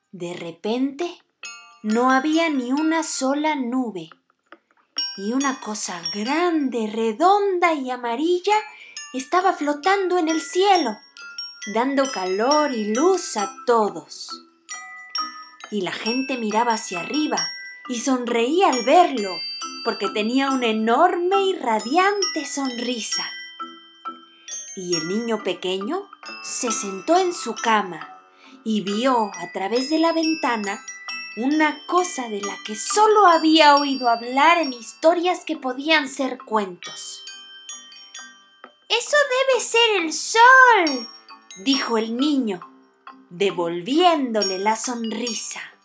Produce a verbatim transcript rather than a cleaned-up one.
De repente no había ni una sola nube y una cosa grande, redonda y amarilla estaba flotando en el cielo, dando calor y luz a todos. Y la gente miraba hacia arriba y sonreía al verlo, porque tenía una enorme y radiante sonrisa. Y el niño pequeño se sentó en su cama y vio a través de la ventana una cosa de la que solo había oído hablar en historias que podían ser cuentos. «¡Eso debe ser el sol!», dijo el niño, devolviéndole la sonrisa.